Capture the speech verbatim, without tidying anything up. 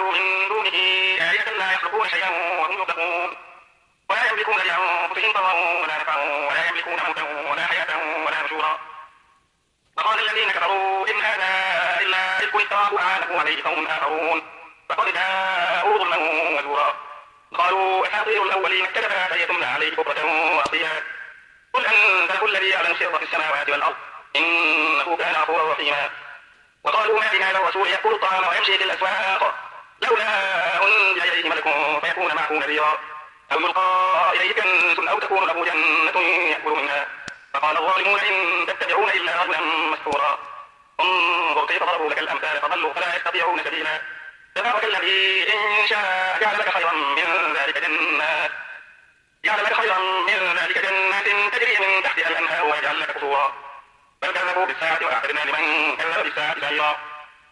اتخذوا من دونه آلهة لا يخلقون شيئا وهم يخلقون ولا يملكون لأنفسهم ضرا ولا نفعا ولا يملكون موتا ولا حياة ولا نشورا. فقال الذين كفروا إن هذا إلا إفك افتراه أعانه عليه قوم آخرون فقد جاءوا ظلما وزورا. قالوا أساطير الأولين اكتتبها فليتملى عليه بكرة وأصيلا. قل أنزله الذي يعلم السر في السماوات والأرض إنه كان غفورا رحيما. وقالوا ما لهذا الرسول يأكل الطعام ويمشي في الأسواق لولا أنزل إليه ملك فيكون معه نذيرا أو يلقى إليه كنز أو تكون له جنة يأكل منها. فقال الظالمون إن تتبعون إلا رجلا مسحورا. انظر كيف ضربوا لك الأمثال فضلوا فلا يستطيعون سبيلا. تبارك الذي إن شاء جعل لك خيرا من ذلك جنات جعل لك خيرا من ذلك جنات تجري من تحتها الأنهار ويجعل لك قصورا. بل كذبوا بالساعة وأعتدنا لمن كذب بالساعة سعيرا.